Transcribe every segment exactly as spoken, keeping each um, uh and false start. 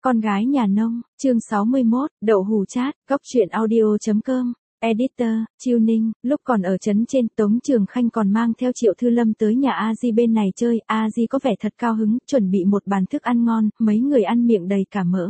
Con gái nhà nông, chương sáu mươi mốt, đậu hù chat, góc truyện audio chấm com. Editor, Chiêu Ninh, lúc còn ở trấn trên, Tống Trường Khanh còn mang theo Triệu Thư Lâm tới nhà A Di bên này chơi, A Di có vẻ thật cao hứng, chuẩn bị một bàn thức ăn ngon, mấy người ăn miệng đầy cả mỡ.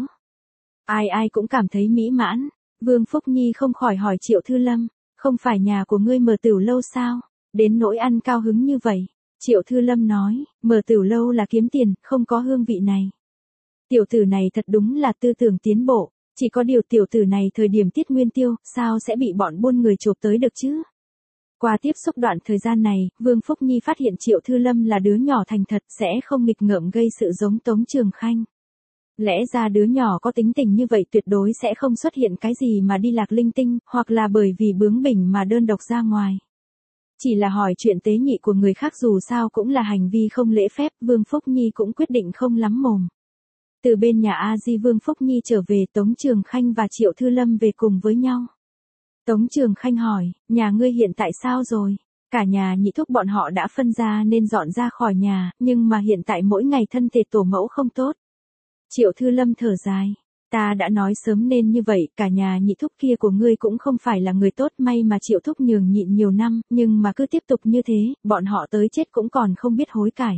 Ai ai cũng cảm thấy mỹ mãn. Vương Phúc Nhi không khỏi hỏi Triệu Thư Lâm, không phải nhà của ngươi mở tửu lâu sao? Đến nỗi ăn cao hứng như vậy. Triệu Thư Lâm nói, mở tửu lâu là kiếm tiền, không có hương vị này. Tiểu tử này thật đúng là tư tưởng tiến bộ, chỉ có điều tiểu tử này thời điểm tiết nguyên tiêu, sao sẽ bị bọn buôn người chộp tới được chứ? Qua tiếp xúc đoạn thời gian này, Vương Phúc Nhi phát hiện Triệu Thư Lâm là đứa nhỏ thành thật, sẽ không nghịch ngợm gây sự giống Tống Trường Khanh. Lẽ ra đứa nhỏ có tính tình như vậy tuyệt đối sẽ không xuất hiện cái gì mà đi lạc linh tinh, hoặc là bởi vì bướng bỉnh mà đơn độc ra ngoài. Chỉ là hỏi chuyện tế nhị của người khác dù sao cũng là hành vi không lễ phép, Vương Phúc Nhi cũng quyết định không lắm mồm. Từ bên nhà A Di Vương Phúc Nhi trở về, Tống Trường Khanh và Triệu Thư Lâm về cùng với nhau. Tống Trường Khanh hỏi, nhà ngươi hiện tại sao rồi? Cả nhà nhị thúc bọn họ đã phân ra nên dọn ra khỏi nhà, nhưng mà hiện tại mỗi ngày thân thể tổ mẫu không tốt. Triệu Thư Lâm thở dài, ta đã nói sớm nên như vậy, cả nhà nhị thúc kia của ngươi cũng không phải là người tốt, may mà Triệu thúc nhường nhịn nhiều năm, nhưng mà cứ tiếp tục như thế, bọn họ tới chết cũng còn không biết hối cải.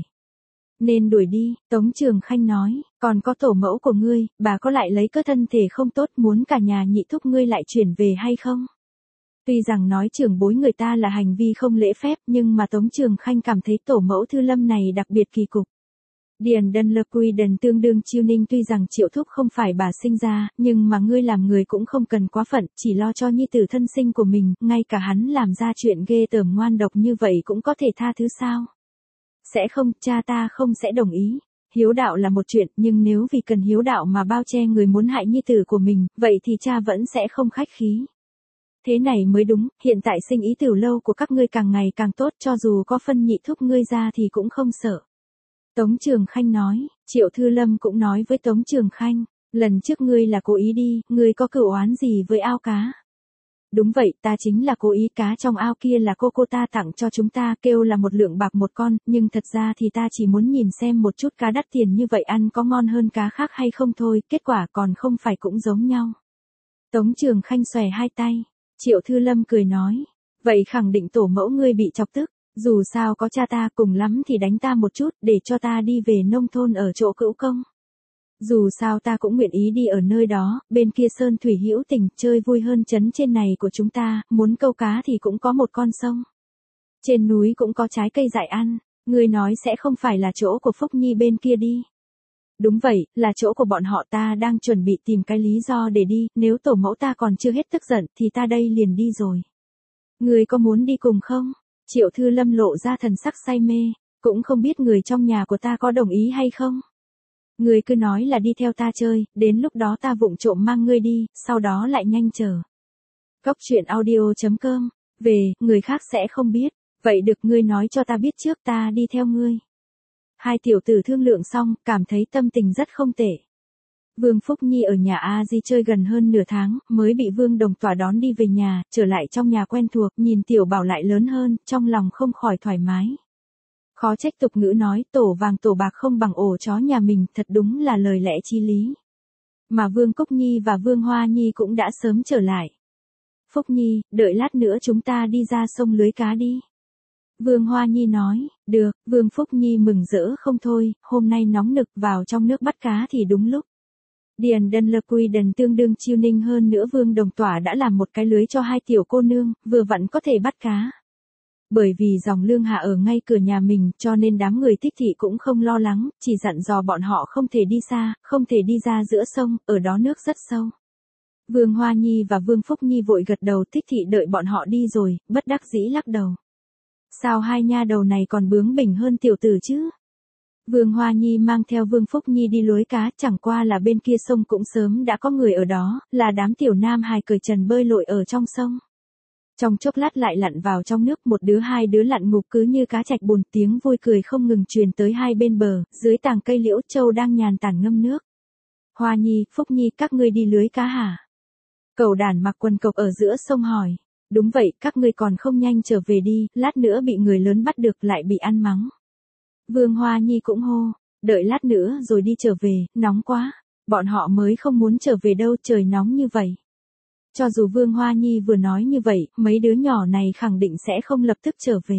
Nên đuổi đi, Tống Trường Khanh nói, còn có tổ mẫu của ngươi, bà có lại lấy cơ thân thể không tốt muốn cả nhà nhị thúc ngươi lại chuyển về hay không? Tuy rằng nói trưởng bối người ta là hành vi không lễ phép, nhưng mà Tống Trường Khanh cảm thấy tổ mẫu Thư Lâm này đặc biệt kỳ cục. Điền Đân Lơ Quy Đần tương đương Chiêu Ninh, tuy rằng Triệu thúc không phải bà sinh ra, nhưng mà ngươi làm người cũng không cần quá phận, chỉ lo cho nhi tử thân sinh của mình, ngay cả hắn làm ra chuyện ghê tởm ngoan độc như vậy cũng có thể tha thứ sao? Sẽ không, cha ta không sẽ đồng ý. Hiếu đạo là một chuyện, nhưng nếu vì cần hiếu đạo mà bao che người muốn hại nhi tử của mình, vậy thì cha vẫn sẽ không khách khí. Thế này mới đúng, hiện tại sinh ý tửu lâu của các ngươi càng ngày càng tốt, cho dù có phân nhị thúc ngươi ra thì cũng không sợ. Tống Trường Khanh nói, Triệu Thư Lâm cũng nói với Tống Trường Khanh, lần trước ngươi là cố ý đi, ngươi có cửu oán gì với ao cá? Đúng vậy, ta chính là cố ý, cá trong ao kia là cô cô ta tặng cho chúng ta, kêu là một lượng bạc một con, nhưng thật ra thì ta chỉ muốn nhìn xem một chút cá đắt tiền như vậy ăn có ngon hơn cá khác hay không thôi, kết quả còn không phải cũng giống nhau. Tống Trường Khanh xòe hai tay, Triệu Thư Lâm cười nói, vậy khẳng định tổ mẫu ngươi bị chọc tức, dù sao có cha ta, cùng lắm thì đánh ta một chút để cho ta đi về nông thôn ở chỗ cữu công. Dù sao ta cũng nguyện ý đi ở nơi đó, bên kia sơn thủy hữu tình, chơi vui hơn trấn trên này của chúng ta, muốn câu cá thì cũng có một con sông. Trên núi cũng có trái cây dại ăn, ngươi nói sẽ không phải là chỗ của Phúc Nhi bên kia đi. Đúng vậy, là chỗ của bọn họ, ta đang chuẩn bị tìm cái lý do để đi, nếu tổ mẫu ta còn chưa hết tức giận thì ta đây liền đi rồi. Ngươi có muốn đi cùng không? Triệu Thư Lâm lộ ra thần sắc say mê, cũng không biết người trong nhà của ta có đồng ý hay không. Ngươi cứ nói là đi theo ta chơi, đến lúc đó ta vụng trộm mang ngươi đi, sau đó lại nhanh chờ. Góc truyện audio chấm com, về, người khác sẽ không biết, vậy được, ngươi nói cho ta biết trước, ta đi theo ngươi. Hai tiểu tử thương lượng xong, cảm thấy tâm tình rất không tệ. Vương Phúc Nhi ở nhà A Di chơi gần hơn nửa tháng, mới bị Vương Đồng Tỏa đón đi về nhà, trở lại trong nhà quen thuộc, nhìn tiểu bảo lại lớn hơn, trong lòng không khỏi thoải mái. Khó trách tục ngữ nói, tổ vàng tổ bạc không bằng ổ chó nhà mình, thật đúng là lời lẽ chí lý. Mà Vương Cúc Nhi và Vương Hoa Nhi cũng đã sớm trở lại. Phúc Nhi, đợi lát nữa chúng ta đi ra sông lưới cá đi. Vương Hoa Nhi nói, được, Vương Phúc Nhi mừng rỡ không thôi, hôm nay nóng nực, vào trong nước bắt cá thì đúng lúc. Điền Đân Lơ Quy Đần tương đương Chiêu Ninh, hơn nữa Vương Đồng Tỏa đã làm một cái lưới cho hai tiểu cô nương, vừa vặn có thể bắt cá. Bởi vì dòng lương hạ ở ngay cửa nhà mình, cho nên đám người Thích thị cũng không lo lắng, chỉ dặn dò bọn họ không thể đi xa, không thể đi ra giữa sông, ở đó nước rất sâu. Vương Hoa Nhi và Vương Phúc Nhi vội gật đầu, Thích thị đợi bọn họ đi rồi, bất đắc dĩ lắc đầu. Sao hai nha đầu này còn bướng bỉnh hơn tiểu tử chứ? Vương Hoa Nhi mang theo Vương Phúc Nhi đi lưới cá, chẳng qua là bên kia sông cũng sớm đã có người ở đó, là đám tiểu nam hài cởi trần bơi lội ở trong sông. Trong chốc lát lại lặn vào trong nước, một đứa hai đứa lặn ngục cứ như cá trạch bùn, tiếng vui cười không ngừng truyền tới hai bên bờ, dưới tàng cây liễu châu đang nhàn tản ngâm nước. Hoa Nhi, Phúc Nhi, các ngươi đi lưới cá hả? Cẩu đản mặc quần cộc ở giữa sông hỏi. Đúng vậy, các ngươi còn không nhanh trở về đi, lát nữa bị người lớn bắt được lại bị ăn mắng. Vương Hoa Nhi cũng hô, đợi lát nữa rồi đi trở về, nóng quá. Bọn họ mới không muốn trở về đâu, trời nóng như vậy. Cho dù Vương Hoa Nhi vừa nói như vậy, mấy đứa nhỏ này khẳng định sẽ không lập tức trở về.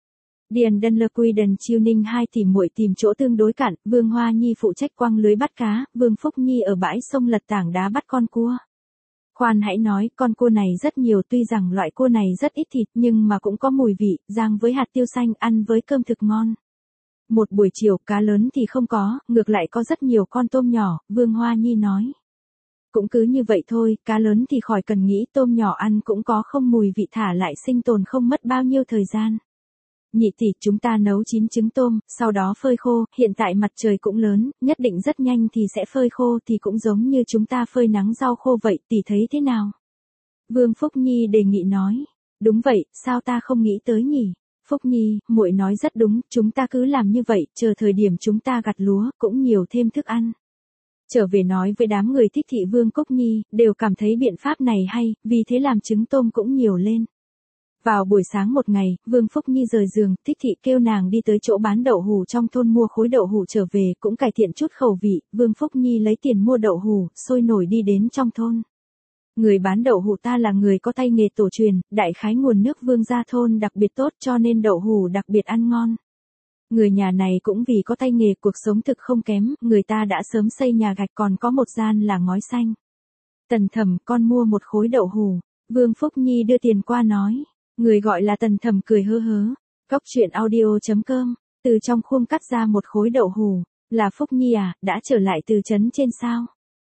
Điền Đân Lơ Quy Đần Chiêu Ninh hai tỷ muội tìm chỗ tương đối cạn, Vương Hoa Nhi phụ trách quăng lưới bắt cá, Vương Phúc Nhi ở bãi sông lật tảng đá bắt con cua. Khoan hãy nói, con cua này rất nhiều, tuy rằng loại cua này rất ít thịt nhưng mà cũng có mùi vị, rang với hạt tiêu xanh ăn với cơm thực ngon. Một buổi chiều cá lớn thì không có, ngược lại có rất nhiều con tôm nhỏ, Vương Hoa Nhi nói. Cũng cứ như vậy thôi, cá lớn thì khỏi cần nghĩ, tôm nhỏ ăn cũng có không mùi vị, thả lại sinh tồn không mất bao nhiêu thời gian. Nhị tỷ, chúng ta nấu chín trứng tôm, sau đó phơi khô, hiện tại mặt trời cũng lớn, nhất định rất nhanh thì sẽ phơi khô, thì cũng giống như chúng ta phơi nắng rau khô vậy, tỷ thấy thế nào? Vương Phúc Nhi đề nghị nói. Đúng vậy, sao ta không nghĩ tới nhỉ? Phúc Nhi, muội nói rất đúng, chúng ta cứ làm như vậy, chờ thời điểm chúng ta gặt lúa, cũng nhiều thêm thức ăn. Trở về nói với đám người thích thị Vương Cúc Nhi, đều cảm thấy biện pháp này hay, vì thế làm trứng tôm cũng nhiều lên. Vào buổi sáng một ngày, Vương Phúc Nhi rời giường, thích thị kêu nàng đi tới chỗ bán đậu hủ trong thôn mua khối đậu hủ trở về, cũng cải thiện chút khẩu vị, Vương Phúc Nhi lấy tiền mua đậu hủ, sôi nổi đi đến trong thôn. Người bán đậu hủ ta là người có tay nghề tổ truyền, đại khái nguồn nước Vương gia thôn đặc biệt tốt cho nên đậu hủ đặc biệt ăn ngon. Người nhà này cũng vì có tay nghề cuộc sống thực không kém, người ta đã sớm xây nhà gạch còn có một gian là ngói xanh. Tần Thẩm, con mua một khối đậu hủ, Vương Phúc Nhi đưa tiền qua nói. Người gọi là Tần Thẩm cười hớ hớ. Cóc truyện audio chấm com, từ trong khuôn cắt ra một khối đậu hủ, là Phúc Nhi à, đã trở lại từ trấn trên sao?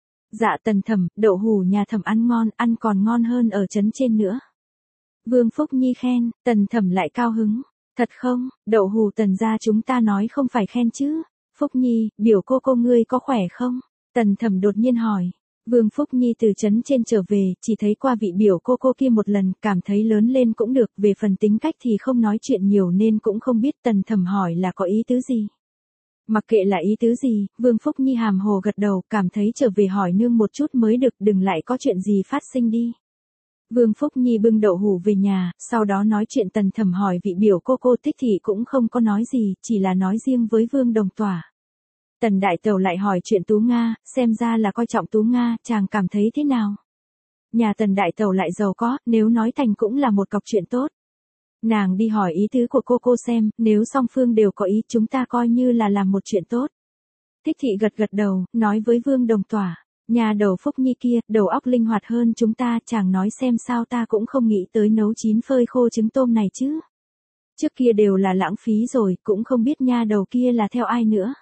Dạ Tần Thẩm, đậu hủ nhà Thẩm ăn ngon, ăn còn ngon hơn ở trấn trên nữa. Vương Phúc Nhi khen, Tần Thẩm lại cao hứng. Thật không, đậu hủ Tần gia chúng ta nói không phải khen chứ. Phúc Nhi, biểu cô cô ngươi có khỏe không? Tần Thẩm đột nhiên hỏi. Vương Phúc Nhi từ trấn trên trở về, chỉ thấy qua vị biểu cô cô kia một lần, cảm thấy lớn lên cũng được, về phần tính cách thì không nói chuyện nhiều nên cũng không biết. Tần Thẩm hỏi là có ý tứ gì. Mặc kệ là ý tứ gì, Vương Phúc Nhi hàm hồ gật đầu, cảm thấy trở về hỏi nương một chút mới được, đừng lại có chuyện gì phát sinh đi. Vương Phúc Nhi bưng đậu hủ về nhà, sau đó nói chuyện. Tần Thẩm hỏi vị biểu cô cô thích thì cũng không có nói gì, chỉ là nói riêng với Vương Đồng Tỏa. Tần Đại Tẩu lại hỏi chuyện Tú Nga, xem ra là coi trọng Tú Nga, chàng cảm thấy thế nào? Nhà Tần Đại Tẩu lại giàu có, nếu nói thành cũng là một cọc chuyện tốt. Nàng đi hỏi ý tứ của cô cô xem, nếu song phương đều có ý chúng ta coi như là làm một chuyện tốt. Thích thị gật gật đầu, nói với Vương Đồng Tỏa, nhà đầu Phúc Nhi kia, đầu óc linh hoạt hơn chúng ta, chàng nói xem sao ta cũng không nghĩ tới nấu chín phơi khô trứng tôm này chứ. Trước kia đều là lãng phí rồi, cũng không biết nha đầu kia là theo ai nữa.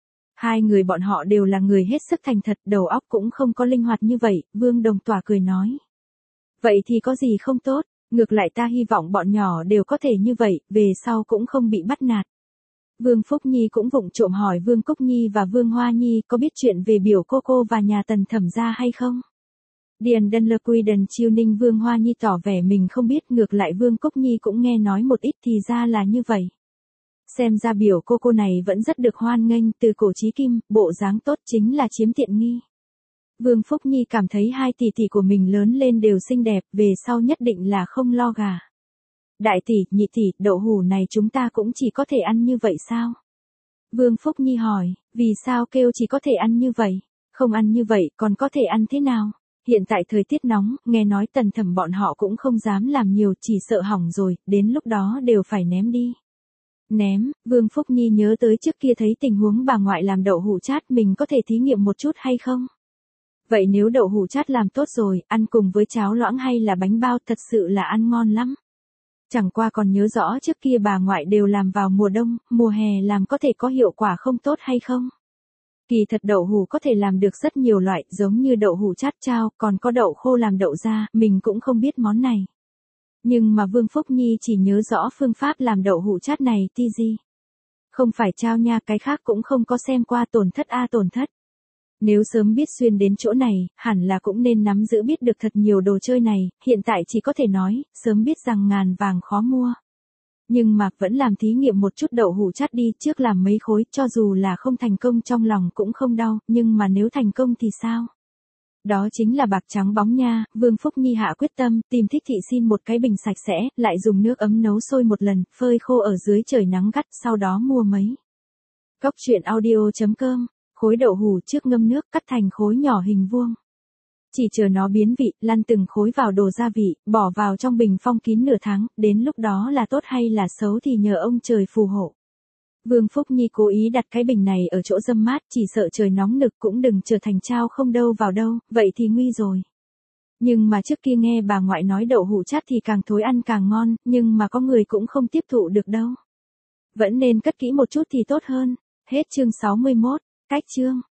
Hai người bọn họ đều là người hết sức thành thật, đầu óc cũng không có linh hoạt như vậy, Vương Đồng Tỏa cười nói. Vậy thì có gì không tốt, ngược lại ta hy vọng bọn nhỏ đều có thể như vậy, về sau cũng không bị bắt nạt. Vương Phúc Nhi cũng vụng trộm hỏi Vương Cúc Nhi và Vương Hoa Nhi có biết chuyện về biểu cô cô và nhà Tần Thẩm gia hay không? Điền Đân Lơ Quy Đần Chiêu Ninh. Vương Hoa Nhi tỏ vẻ mình không biết, ngược lại Vương Cúc Nhi cũng nghe nói một ít, thì ra là như vậy. Xem ra biểu cô cô này vẫn rất được hoan nghênh, từ cổ chí kim, bộ dáng tốt chính là chiếm tiện nghi. Vương Phúc Nhi cảm thấy hai tỷ tỷ của mình lớn lên đều xinh đẹp, về sau nhất định là không lo gà. Đại tỷ, nhị tỷ, đậu hủ này chúng ta cũng chỉ có thể ăn như vậy sao? Vương Phúc Nhi hỏi, vì sao kêu chỉ có thể ăn như vậy? Không ăn như vậy còn có thể ăn thế nào? Hiện tại thời tiết nóng, nghe nói Tần Thẩm bọn họ cũng không dám làm nhiều, chỉ sợ hỏng rồi, đến lúc đó đều phải ném đi. Ném, Vương Phúc Nhi nhớ tới trước kia thấy tình huống bà ngoại làm đậu hủ chát, mình có thể thí nghiệm một chút hay không? Vậy nếu đậu hủ chát làm tốt rồi, ăn cùng với cháo loãng hay là bánh bao, thật sự là ăn ngon lắm. Chẳng qua còn nhớ rõ trước kia bà ngoại đều làm vào mùa đông, mùa hè làm có thể có hiệu quả không tốt hay không? Kỳ thật đậu hủ có thể làm được rất nhiều loại, giống như đậu hủ chát chao, còn có đậu khô làm đậu ra, mình cũng không biết món này. Nhưng mà Vương Phúc Nhi chỉ nhớ rõ phương pháp làm đậu hủ chát này, ti gì. Không phải chao nha, cái khác cũng không có xem qua, tổn thất a tổn thất. Nếu sớm biết xuyên đến chỗ này, hẳn là cũng nên nắm giữ biết được thật nhiều đồ chơi này, hiện tại chỉ có thể nói, sớm biết rằng ngàn vàng khó mua. Nhưng mà, vẫn làm thí nghiệm một chút đậu hủ chát đi, trước làm mấy khối, cho dù là không thành công trong lòng cũng không đau, nhưng mà nếu thành công thì sao? Đó chính là bạc trắng bóng nha. Vương Phúc Nhi hạ quyết tâm, tìm Thích thị xin một cái bình sạch sẽ, lại dùng nước ấm nấu sôi một lần, phơi khô ở dưới trời nắng gắt, sau đó mua mấy. Cóc truyện audio chấm com khối đậu hủ trước ngâm nước cắt thành khối nhỏ hình vuông. Chỉ chờ nó biến vị, lăn từng khối vào đồ gia vị, bỏ vào trong bình phong kín nửa tháng, đến lúc đó là tốt hay là xấu thì nhờ ông trời phù hộ. Vương Phúc Nhi cố ý đặt cái bình này ở chỗ râm mát, chỉ sợ trời nóng nực cũng đừng trở thành chao không đâu vào đâu, vậy thì nguy rồi. Nhưng mà trước kia nghe bà ngoại nói đậu hũ chát thì càng thối ăn càng ngon, nhưng mà có người cũng không tiếp thụ được đâu. Vẫn nên cất kỹ một chút thì tốt hơn. Hết chương sáu mươi mốt, cách chương.